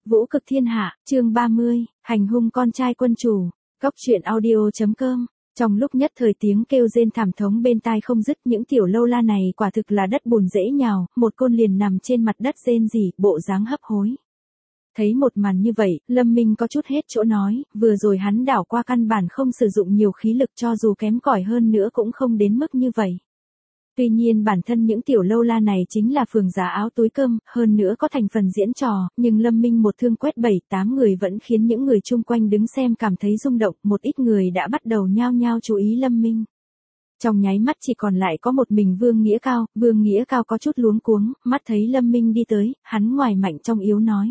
Vũ cực thiên hạ, chương 30, hành hung con trai quân chủ. Góc truyện audio.com. Trong lúc nhất thời tiếng kêu rên thảm thống bên tai không dứt, những tiểu lâu la này quả thực là đất bùn dễ nhào, một côn liền nằm trên mặt đất rên rỉ, bộ dáng hấp hối. Thấy một màn như vậy, Lâm Minh có chút hết chỗ nói, vừa rồi hắn đảo qua căn bản không sử dụng nhiều khí lực, cho dù kém cỏi hơn nữa cũng không đến mức như vậy. Tuy nhiên bản thân những tiểu lâu la này chính là phường giá áo túi cơm, hơn nữa có thành phần diễn trò, nhưng Lâm Minh một thương quét 7-8 người vẫn khiến những người chung quanh đứng xem cảm thấy rung động, một ít người đã bắt đầu nhao nhao chú ý Lâm Minh. Trong nháy mắt chỉ còn lại có một mình Vương Nghĩa Cao có chút luống cuống, mắt thấy Lâm Minh đi tới, hắn ngoài mạnh trong yếu nói.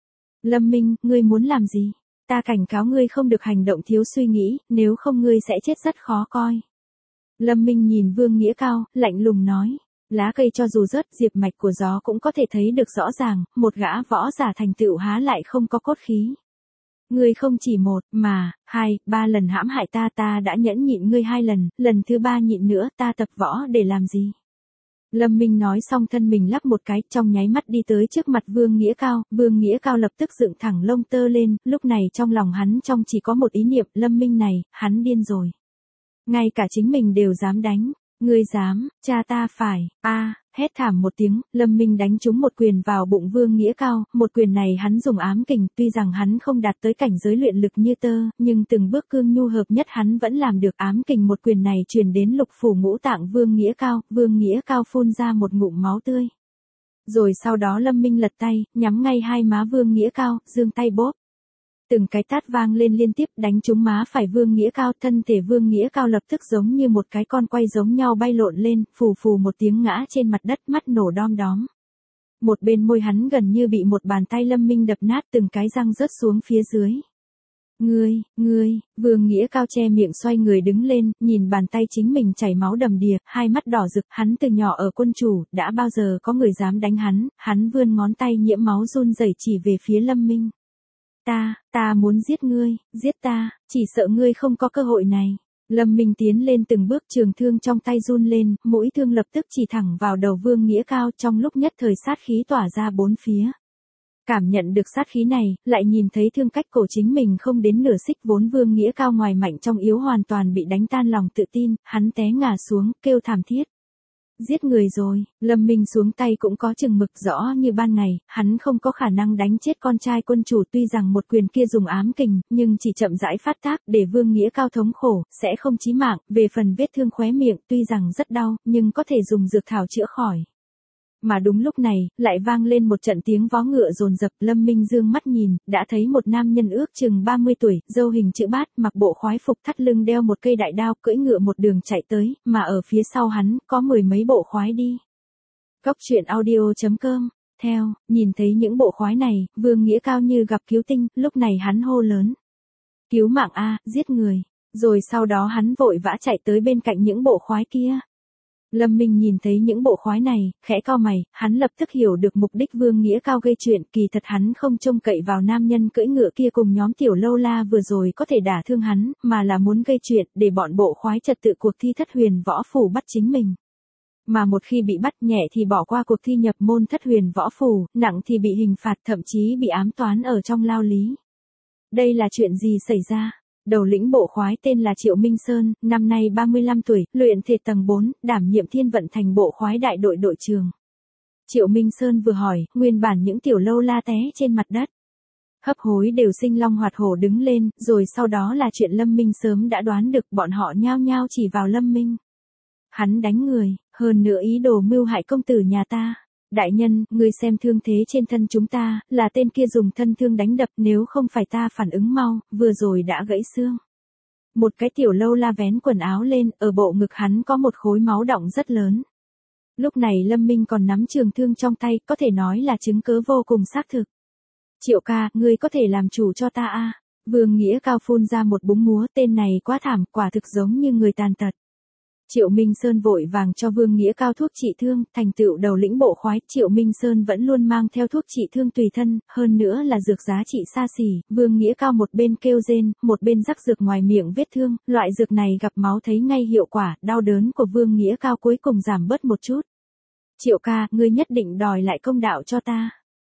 Lâm Minh, ngươi muốn làm gì? Ta cảnh cáo ngươi không được hành động thiếu suy nghĩ, nếu không ngươi sẽ chết rất khó coi. Lâm Minh nhìn Vương Nghĩa Cao, lạnh lùng nói. Lá cây cho dù rớt, diệp mạch của gió cũng có thể thấy được rõ ràng, một gã võ giả thành tựu há lại không có cốt khí. Ngươi không chỉ một, mà, 2-3 lần hãm hại ta đã nhẫn nhịn ngươi 2 lần, lần thứ 3 nhịn nữa ta tập võ để làm gì? Lâm Minh nói xong thân mình lắc một cái, trong nháy mắt đi tới trước mặt Vương Nghĩa Cao lập tức dựng thẳng lông tơ lên, lúc này trong lòng hắn chỉ có một ý niệm, Lâm Minh này, hắn điên rồi. Ngay cả chính mình đều dám đánh, ngươi dám, cha ta phải, hét thảm một tiếng, Lâm Minh đánh trúng một quyền vào bụng Vương Nghĩa Cao, một quyền này hắn dùng ám kình, tuy rằng hắn không đạt tới cảnh giới luyện lực như tơ, nhưng từng bước cương nhu hợp nhất hắn vẫn làm được. Ám kình một quyền này truyền đến lục phủ ngũ tạng Vương Nghĩa Cao phun ra một ngụm máu tươi. Rồi sau đó Lâm Minh lật tay, nhắm ngay hai má Vương Nghĩa Cao, giương tay bóp. Từng cái tát vang lên liên tiếp đánh trúng má phải Vương Nghĩa Cao, thân thể Vương Nghĩa Cao lập tức giống như một cái con quay giống nhau bay lộn lên, phù phù một tiếng ngã trên mặt đất, mắt nổ đom đóm. Một bên môi hắn gần như bị một bàn tay Lâm Minh đập nát, từng cái răng rớt xuống phía dưới. Ngươi, Vương Nghĩa Cao che miệng xoay người đứng lên, nhìn bàn tay chính mình chảy máu đầm đìa, hai mắt đỏ rực, hắn từ nhỏ ở quân chủ, đã bao giờ có người dám đánh hắn vươn ngón tay nhiễm máu run rẩy chỉ về phía Lâm Minh. Ta muốn giết ngươi, giết ta, chỉ sợ ngươi không có cơ hội này. Lâm Minh tiến lên từng bước, trường thương trong tay run lên, mũi thương lập tức chỉ thẳng vào đầu Vương Nghĩa Cao, trong lúc nhất thời sát khí tỏa ra bốn phía. Cảm nhận được sát khí này, lại nhìn thấy thương cách cổ chính mình không đến nửa xích, vốn Vương Nghĩa Cao ngoài mạnh trong yếu hoàn toàn bị đánh tan lòng tự tin, hắn té ngã xuống, kêu thảm thiết. Giết người rồi, Lâm Minh xuống tay cũng có chừng mực, rõ như ban ngày, hắn không có khả năng đánh chết con trai quân chủ, tuy rằng một quyền kia dùng ám kình, nhưng chỉ chậm rãi phát tác, để Vương Nghĩa Cao thống khổ, sẽ không chí mạng, về phần vết thương khóe miệng, tuy rằng rất đau, nhưng có thể dùng dược thảo chữa khỏi. Mà đúng lúc này, lại vang lên một trận tiếng vó ngựa dồn dập, Lâm Minh dương mắt nhìn, đã thấy một nam nhân ước chừng 30 tuổi, râu hình chữ bát, mặc bộ khoái phục, thắt lưng đeo một cây đại đao, cưỡi ngựa một đường chạy tới, mà ở phía sau hắn, có 10 mấy bộ khoái đi. Góc truyện audio.com. Nhìn thấy những bộ khoái này, Vương Nghĩa Cao như gặp cứu tinh, lúc này hắn hô lớn. Cứu mạng a, giết người. Rồi sau đó hắn vội vã chạy tới bên cạnh những bộ khoái kia. Lâm Minh nhìn thấy những bộ khoái này, khẽ cau mày, hắn lập tức hiểu được mục đích Vương Nghĩa Cao gây chuyện, kỳ thật hắn không trông cậy vào nam nhân cưỡi ngựa kia cùng nhóm tiểu lâu la vừa rồi có thể đả thương hắn, mà là muốn gây chuyện, để bọn bộ khoái trật tự cuộc thi Thất Huyền Võ Phủ bắt chính mình. Mà một khi bị bắt, nhẹ thì bỏ qua cuộc thi nhập môn Thất Huyền Võ Phủ, nặng thì bị hình phạt, thậm chí bị ám toán ở trong lao lý. Đây là chuyện gì xảy ra? Đầu lĩnh bộ khoái tên là Triệu Minh Sơn, năm nay 35 tuổi, luyện thể tầng 4, đảm nhiệm Thiên Vận Thành bộ khoái đại đội đội trưởng. Triệu Minh Sơn vừa hỏi, nguyên bản những tiểu lâu la té trên mặt đất. Hấp hối đều sinh long hoạt hổ đứng lên, rồi sau đó là chuyện Lâm Minh sớm đã đoán được, bọn họ nhao nhao chỉ vào Lâm Minh. Hắn đánh người, hơn nữa ý đồ mưu hại công tử nhà ta. Đại nhân, ngươi xem thương thế trên thân chúng ta, là tên kia dùng thân thương đánh đập, nếu không phải ta phản ứng mau, vừa rồi đã gãy xương. Một cái tiểu lâu la vén quần áo lên, ở bộ ngực hắn có một khối máu đọng rất lớn. Lúc này Lâm Minh còn nắm trường thương trong tay, có thể nói là chứng cớ vô cùng xác thực. Triệu ca, ngươi có thể làm chủ cho ta a? Vương Nghĩa Cao phun ra một búng múa, tên này quá thảm, quả thực giống như người tàn tật. Triệu Minh Sơn vội vàng cho Vương Nghĩa Cao thuốc trị thương, thành tựu đầu lĩnh bộ khoái, Triệu Minh Sơn vẫn luôn mang theo thuốc trị thương tùy thân, hơn nữa là dược giá trị xa xỉ, Vương Nghĩa Cao một bên kêu rên, một bên rắc dược ngoài miệng vết thương, loại dược này gặp máu thấy ngay hiệu quả, đau đớn của Vương Nghĩa Cao cuối cùng giảm bớt một chút. Triệu ca, ngươi nhất định đòi lại công đạo cho ta.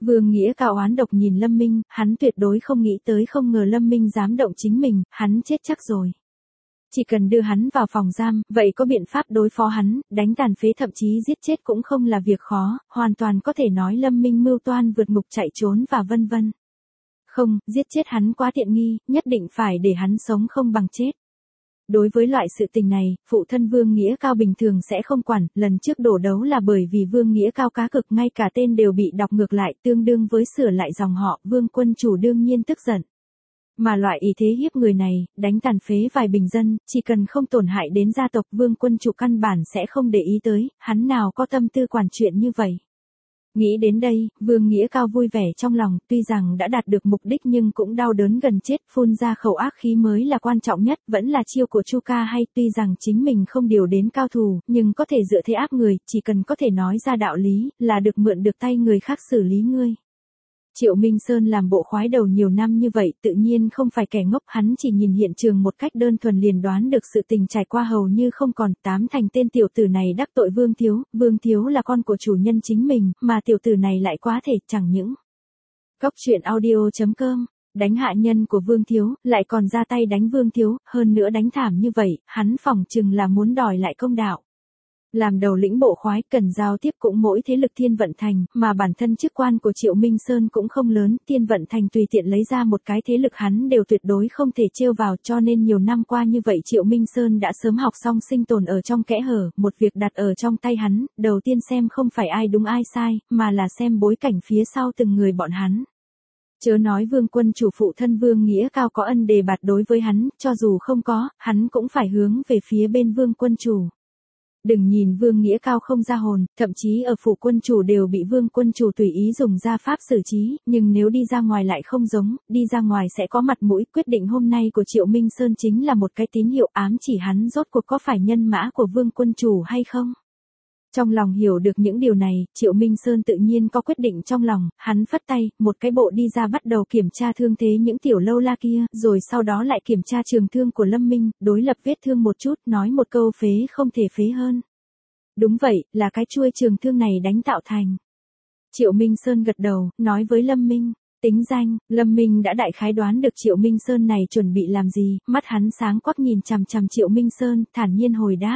Vương Nghĩa Cao oán độc nhìn Lâm Minh, hắn tuyệt đối không nghĩ tới không ngờ Lâm Minh dám động chính mình, hắn chết chắc rồi. Chỉ cần đưa hắn vào phòng giam, vậy có biện pháp đối phó hắn, đánh tàn phế thậm chí giết chết cũng không là việc khó, hoàn toàn có thể nói Lâm Minh mưu toan vượt ngục chạy trốn và vân vân. Không, giết chết hắn quá tiện nghi, nhất định phải để hắn sống không bằng chết. Đối với loại sự tình này, phụ thân Vương Nghĩa Cao bình thường sẽ không quản, lần trước đổ đấu là bởi vì Vương Nghĩa Cao cá cực ngay cả tên đều bị đọc ngược lại tương đương với sửa lại dòng họ, Vương quân chủ đương nhiên tức giận. Mà loại ý thế hiếp người này, đánh tàn phế vài bình dân, chỉ cần không tổn hại đến gia tộc Vương quân chủ căn bản sẽ không để ý tới, hắn nào có tâm tư quản chuyện như vậy. Nghĩ đến đây, Vương Nghĩa Cao vui vẻ trong lòng, tuy rằng đã đạt được mục đích nhưng cũng đau đớn gần chết, phun ra khẩu ác khí mới là quan trọng nhất, vẫn là chiêu của Chu Ca hay, tuy rằng chính mình không điều đến cao thủ, nhưng có thể dựa thế áp người, chỉ cần có thể nói ra đạo lý, là được mượn được tay người khác xử lý ngươi. Triệu Minh Sơn làm bộ khoái đầu nhiều năm như vậy tự nhiên không phải kẻ ngốc, hắn chỉ nhìn hiện trường một cách đơn thuần liền đoán được sự tình trải qua hầu như không còn, tám thành tên tiểu tử này đắc tội Vương Thiếu là con của chủ nhân chính mình, mà tiểu tử này lại quá thể chẳng những. Cóc truyện audio.com, đánh hạ nhân của Vương Thiếu, lại còn ra tay đánh Vương Thiếu, hơn nữa đánh thảm như vậy, hắn phỏng chừng là muốn đòi lại công đạo. Làm đầu lĩnh bộ khoái cần giao tiếp cũng mỗi thế lực Thiên Vận Thành, mà bản thân chức quan của Triệu Minh Sơn cũng không lớn, Thiên Vận Thành tùy tiện lấy ra một cái thế lực hắn đều tuyệt đối không thể trêu vào, cho nên nhiều năm qua như vậy Triệu Minh Sơn đã sớm học xong sinh tồn ở trong kẽ hở, một việc đặt ở trong tay hắn, đầu tiên xem không phải ai đúng ai sai, mà là xem bối cảnh phía sau từng người bọn hắn. Chớ nói Vương quân chủ phụ thân Vương Nghĩa Cao có ân đề bạt đối với hắn, cho dù không có, hắn cũng phải hướng về phía bên Vương quân chủ. Đừng nhìn Vương Nghĩa Cao không ra hồn, thậm chí ở phủ quân chủ đều bị Vương quân chủ tùy ý dùng gia pháp xử trí, nhưng nếu đi ra ngoài lại không giống, đi ra ngoài sẽ có mặt mũi, quyết định hôm nay của Triệu Minh Sơn chính là một cái tín hiệu ám chỉ hắn rốt cuộc có phải nhân mã của Vương quân chủ hay không. Trong lòng hiểu được những điều này, Triệu Minh Sơn tự nhiên có quyết định trong lòng, hắn phất tay, một cái bộ đi ra bắt đầu kiểm tra thương thế những tiểu lâu la kia, rồi sau đó lại kiểm tra trường thương của Lâm Minh, đối lập vết thương một chút, nói một câu phế không thể phế hơn. Đúng vậy, là cái chuôi trường thương này đánh tạo thành. Triệu Minh Sơn gật đầu, nói với Lâm Minh, tính danh, Lâm Minh đã đại khái đoán được Triệu Minh Sơn này chuẩn bị làm gì, mắt hắn sáng quắc nhìn chằm chằm Triệu Minh Sơn, thản nhiên hồi đáp.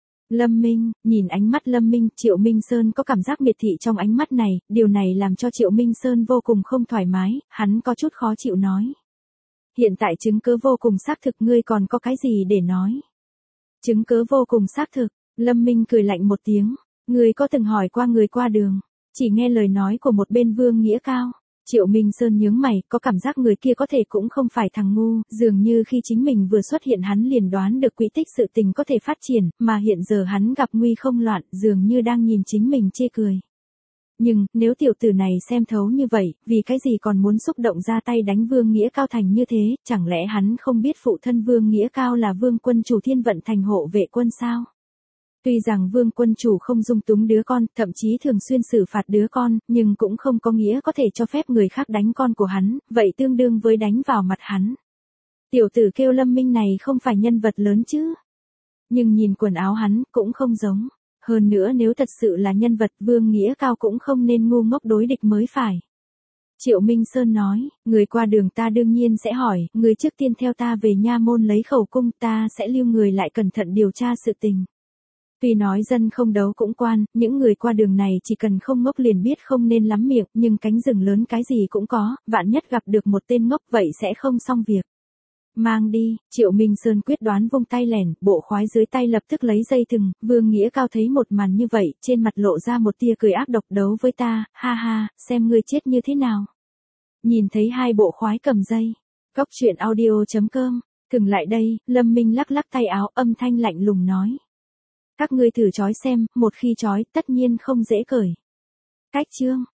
Lâm Minh, nhìn ánh mắt Lâm Minh, Triệu Minh Sơn có cảm giác miệt thị trong ánh mắt này, điều này làm cho Triệu Minh Sơn vô cùng không thoải mái, hắn có chút khó chịu nói. Hiện tại chứng cứ vô cùng xác thực, ngươi còn có cái gì để nói? Chứng cứ vô cùng xác thực, Lâm Minh cười lạnh một tiếng, ngươi có từng hỏi qua người qua đường, chỉ nghe lời nói của một bên Vương Nghĩa Cao. Triệu Minh Sơn nhướng mày, có cảm giác người kia có thể cũng không phải thằng ngu, dường như khi chính mình vừa xuất hiện hắn liền đoán được quỹ tích sự tình có thể phát triển, mà hiện giờ hắn gặp nguy không loạn, dường như đang nhìn chính mình chê cười. Nhưng, nếu tiểu tử này xem thấu như vậy, vì cái gì còn muốn xúc động ra tay đánh Vương Nghĩa Cao thành như thế, chẳng lẽ hắn không biết phụ thân Vương Nghĩa Cao là Vương quân chủ Thiên Vận Thành hộ vệ quân sao? Tuy rằng Vương quân chủ không dung túng đứa con, thậm chí thường xuyên xử phạt đứa con, nhưng cũng không có nghĩa có thể cho phép người khác đánh con của hắn, vậy tương đương với đánh vào mặt hắn. Tiểu tử kêu Lâm Minh này không phải nhân vật lớn chứ. Nhưng nhìn quần áo hắn, cũng không giống. Hơn nữa nếu thật sự là nhân vật, Vương Nghĩa Cao cũng không nên ngu ngốc đối địch mới phải. Triệu Minh Sơn nói, người qua đường ta đương nhiên sẽ hỏi, người trước tiên theo ta về nha môn lấy khẩu cung, ta sẽ lưu người lại cẩn thận điều tra sự tình. Tuy nói dân không đấu cũng quan, những người qua đường này chỉ cần không ngốc liền biết không nên lắm miệng, nhưng cánh rừng lớn cái gì cũng có, vạn nhất gặp được một tên ngốc vậy sẽ không xong việc. Mang đi, Triệu Minh Sơn quyết đoán vung tay lẻn, bộ khoái dưới tay lập tức lấy dây thừng, Vương Nghĩa Cao thấy một màn như vậy, trên mặt lộ ra một tia cười ác độc, đấu với ta, ha ha, xem ngươi chết như thế nào. Nhìn thấy hai bộ khoái cầm dây, cóc truyện audio.com, thừng lại đây, Lâm Minh lắc lắc tay áo, âm thanh lạnh lùng nói. Các ngươi thử trói xem, một khi trói, tất nhiên không dễ cởi. Cách chương.